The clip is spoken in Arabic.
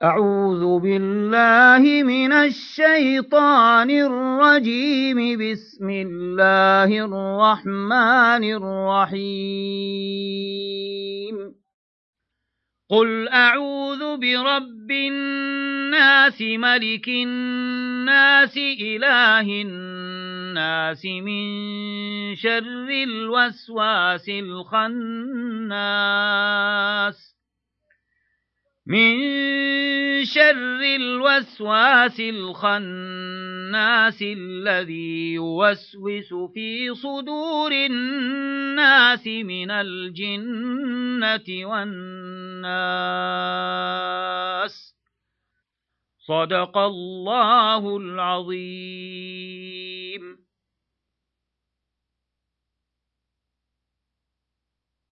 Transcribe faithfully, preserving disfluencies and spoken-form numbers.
أعوذ بالله من الشيطان الرجيم. بسم الله الرحمن الرحيم. قل أعوذ برب الناس ملك الناس إله الناس من شر الوسواس الخناس من شر الوسواس الخناس الذي يوسوس في صدور الناس من الجنة والناس. صدق الله العظيم.